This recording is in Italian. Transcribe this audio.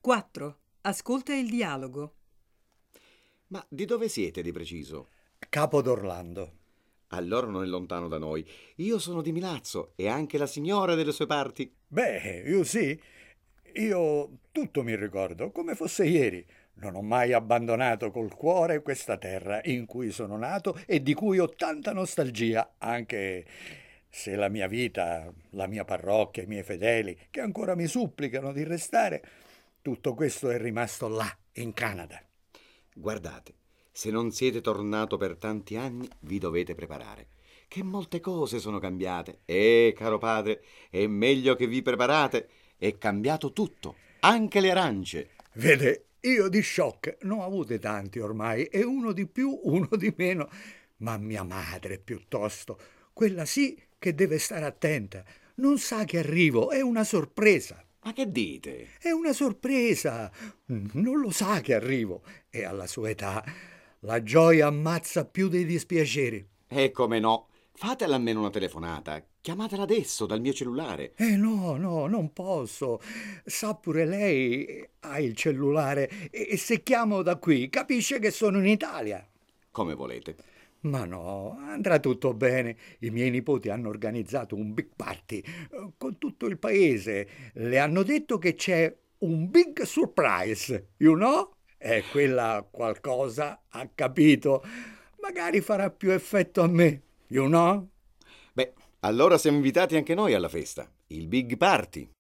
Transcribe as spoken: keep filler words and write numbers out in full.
quattro. Ascolta il dialogo. Ma di dove siete di preciso? Capo d'Orlando. Allora non è lontano da noi. Io sono di Milazzo e anche la signora delle sue parti. Beh, io sì. Io tutto mi ricordo, come fosse ieri. Non ho mai abbandonato col cuore questa terra in cui sono nato e di cui ho tanta nostalgia, anche se la mia vita, la mia parrocchia, i miei fedeli, che ancora mi supplicano di restare, tutto questo è rimasto là, in Canada. Guardate, se non siete tornato per tanti anni, vi dovete preparare, che molte cose sono cambiate. E, caro padre, è meglio che vi preparate. È cambiato tutto, anche le arance. Vede, io di shock ne ho avute tanti ormai, e uno di più, uno di meno, ma mia madre piuttosto, quella sì che deve stare attenta. Non sa che arrivo, è una sorpresa. Ma che dite? È una sorpresa, non lo sa che arrivo, e alla sua età la gioia ammazza più dei dispiaceri. E come no, fatela almeno una telefonata, chiamatela adesso dal mio cellulare. Eh no, no, non posso. Sa pure lei, ha il cellulare, e se chiamo da qui capisce che sono in Italia. Come volete. Ma no, andrà tutto bene. I miei nipoti hanno organizzato un big party eh, con tutto il paese. Le hanno detto che c'è un big surprise, you know? E quella qualcosa ha capito. Magari farà più effetto a me, you know? Beh, allora siamo invitati anche noi alla festa, il Big Party.